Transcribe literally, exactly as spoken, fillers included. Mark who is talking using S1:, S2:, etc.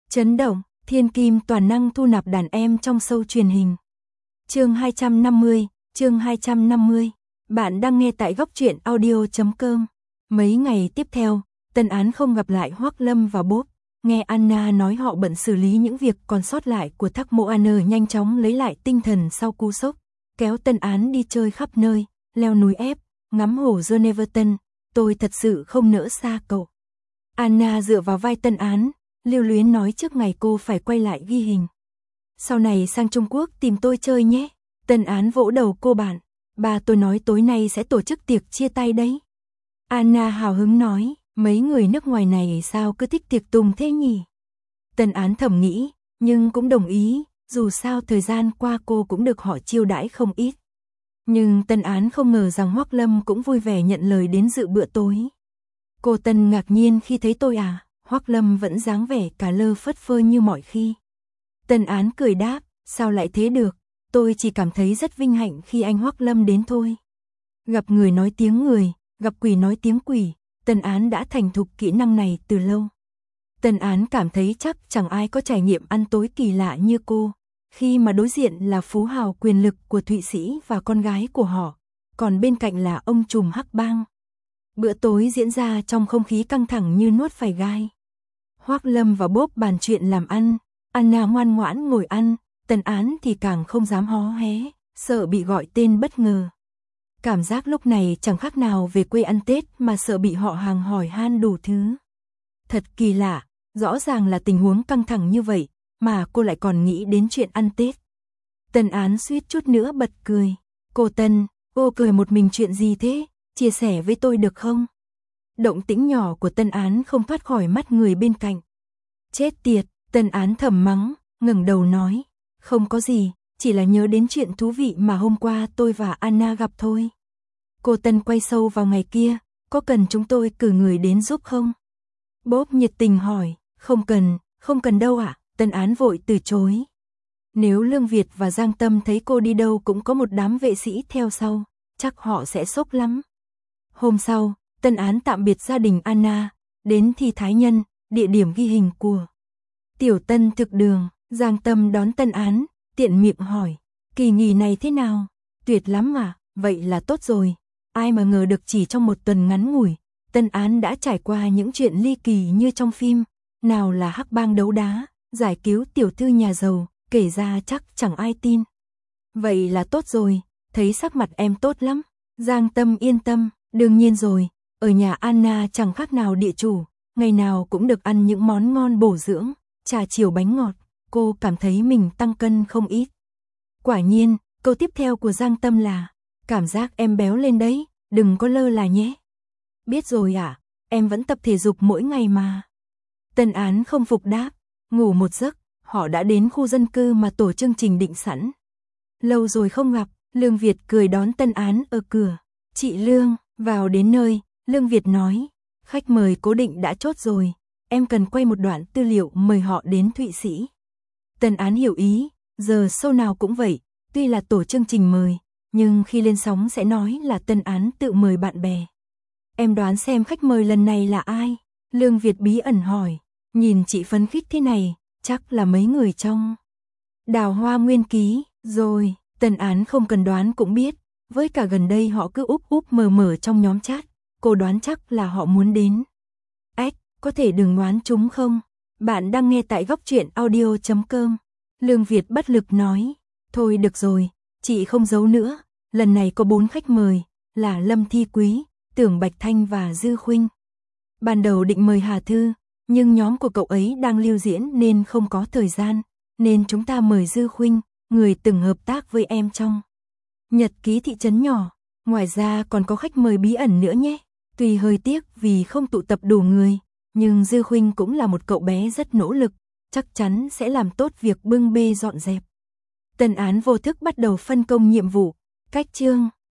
S1: Chấn động, thiên kim toàn năng thu nạp đàn em trong show truyền hình. Chương hai trăm năm mươi, chương hai trăm năm mươi. Bạn đang nghe tại góc truyện audio chấm com. Mấy ngày tiếp theo, Tân Án không gặp lại Hoắc Lâm và Bob. Nghe Anna nói họ bận xử lý những việc còn sót lại của Thác Mộ An, nhanh chóng lấy lại tinh thần sau cú sốc, kéo Tân Án đi chơi khắp nơi, leo núi ép, ngắm hồ Joneverton. Tôi thật sự không nỡ xa cậu. Anna dựa vào vai Tân Án, lưu luyến nói trước ngày cô phải quay lại ghi hình. Sau này sang Trung Quốc tìm tôi chơi nhé. Tân Án vỗ đầu cô bạn. Bà tôi nói tối nay sẽ tổ chức tiệc chia tay đấy. Anna hào hứng nói, mấy người nước ngoài này sao cứ thích tiệc tùng thế nhỉ? Tân Án thầm nghĩ, nhưng cũng đồng ý, dù sao thời gian qua cô cũng được họ chiêu đãi không ít. Nhưng Tân Án không ngờ rằng Hoắc Lâm cũng vui vẻ nhận lời đến dự bữa tối. Cô Tân ngạc nhiên khi thấy tôi à, Hoắc Lâm vẫn dáng vẻ cả lơ phất phơ như mọi khi. Tân Án cười đáp, sao lại thế được, tôi chỉ cảm thấy rất vinh hạnh khi anh Hoắc Lâm đến thôi. Gặp người nói tiếng người, gặp quỷ nói tiếng quỷ, Tân Án đã thành thục kỹ năng này từ lâu. Tân Án cảm thấy chắc chẳng ai có trải nghiệm ăn tối kỳ lạ như cô, khi mà đối diện là phú hào quyền lực của Thụy Sĩ và con gái của họ, còn bên cạnh là ông trùm hắc bang. Bữa tối diễn ra trong không khí căng thẳng như nuốt phải gai. Hoắc Lâm và Bob bàn chuyện làm ăn, Anna ngoan ngoãn ngồi ăn, Tân Án thì càng không dám hó hé, sợ bị gọi tên bất ngờ. Cảm giác lúc này chẳng khác nào về quê ăn Tết mà sợ bị họ hàng hỏi han đủ thứ. Thật kỳ lạ, rõ ràng là tình huống căng thẳng như vậy, mà cô lại còn nghĩ đến chuyện ăn Tết. Tân Án suýt chút nữa bật cười. Cô Tân, cô cười một mình chuyện gì thế, chia sẻ với tôi được không? Động tĩnh nhỏ của Tân Án không thoát khỏi mắt người bên cạnh. Chết tiệt, Tân Án thầm mắng, ngẩng đầu nói, không có gì, chỉ là nhớ đến chuyện thú vị mà hôm qua tôi và Anna gặp thôi. Cô Tân quay sâu vào ngày kia, có cần chúng tôi cử người đến giúp không? Bob nhiệt tình hỏi, không cần, không cần đâu ạ, Tân Án vội từ chối. Nếu Lương Việt và Giang Tâm thấy cô đi đâu cũng có một đám vệ sĩ theo sau, chắc họ sẽ sốc lắm. Hôm sau, Tân Án tạm biệt gia đình Anna, đến Thi Thái Nhân, địa điểm ghi hình của Tiểu Tân thực đường. Giang Tâm đón Tân Án, tiện miệng hỏi, kỳ nghỉ này thế nào? Tuyệt lắm à, vậy là tốt rồi. Ai mà ngờ được chỉ trong một tuần ngắn ngủi, Tân Án đã trải qua những chuyện ly kỳ như trong phim. Nào là hắc bang đấu đá, giải cứu tiểu thư nhà giàu, kể ra chắc chẳng ai tin. Vậy là tốt rồi, thấy sắc mặt em tốt lắm. Giang Tâm yên tâm, đương nhiên rồi, ở nhà Anna chẳng khác nào địa chủ, ngày nào cũng được ăn những món ngon bổ dưỡng, trà chiều bánh ngọt, cô cảm thấy mình tăng cân không ít. Quả nhiên, câu tiếp theo của Giang Tâm là, cảm giác em béo lên đấy, đừng có lơ là nhé. Biết rồi ạ, à, em vẫn tập thể dục mỗi ngày mà. Tân Án không phục đáp, ngủ một giấc, họ đã đến khu dân cư mà tổ chương trình định sẵn. Lâu rồi không gặp, Lương Việt cười đón Tân Án ở cửa. Chị Lương, vào đến nơi, Lương Việt nói, khách mời cố định đã chốt rồi, em cần quay một đoạn tư liệu mời họ đến Thụy Sĩ. Tân Án hiểu ý, giờ show nào cũng vậy, tuy là tổ chương trình mời, nhưng khi lên sóng sẽ nói là Tân Án tự mời bạn bè. Em đoán xem khách mời lần này là ai? Lương Việt bí ẩn hỏi, nhìn chị phấn khích thế này, chắc là mấy người trong Đào Hoa Nguyên Ký, rồi, Tân Án không cần đoán cũng biết, với cả gần đây họ cứ úp úp mờ mờ trong nhóm chat, cô đoán chắc là họ muốn đến. Ếch, có thể đừng đoán chúng không? Bạn đang nghe tại góc truyện audio chấm com. Lương Việt bất lực nói, thôi được rồi, chị không giấu nữa, lần này có bốn khách mời, là Lâm Thi Quý, Tưởng Bạch Thanh và Dư Khuynh. Ban đầu định mời Hà Thư, nhưng nhóm của cậu ấy đang lưu diễn nên không có thời gian, nên chúng ta mời Dư Khuynh, người từng hợp tác với em trong Nhật ký thị trấn nhỏ. Ngoài ra còn có khách mời bí ẩn nữa nhé. Tuy hơi tiếc vì không tụ tập đủ người, nhưng Dư Khuynh cũng là một cậu bé rất nỗ lực, chắc chắn sẽ làm tốt việc bưng bê dọn dẹp. Tân Án vô thức bắt đầu phân công nhiệm vụ, cách chương.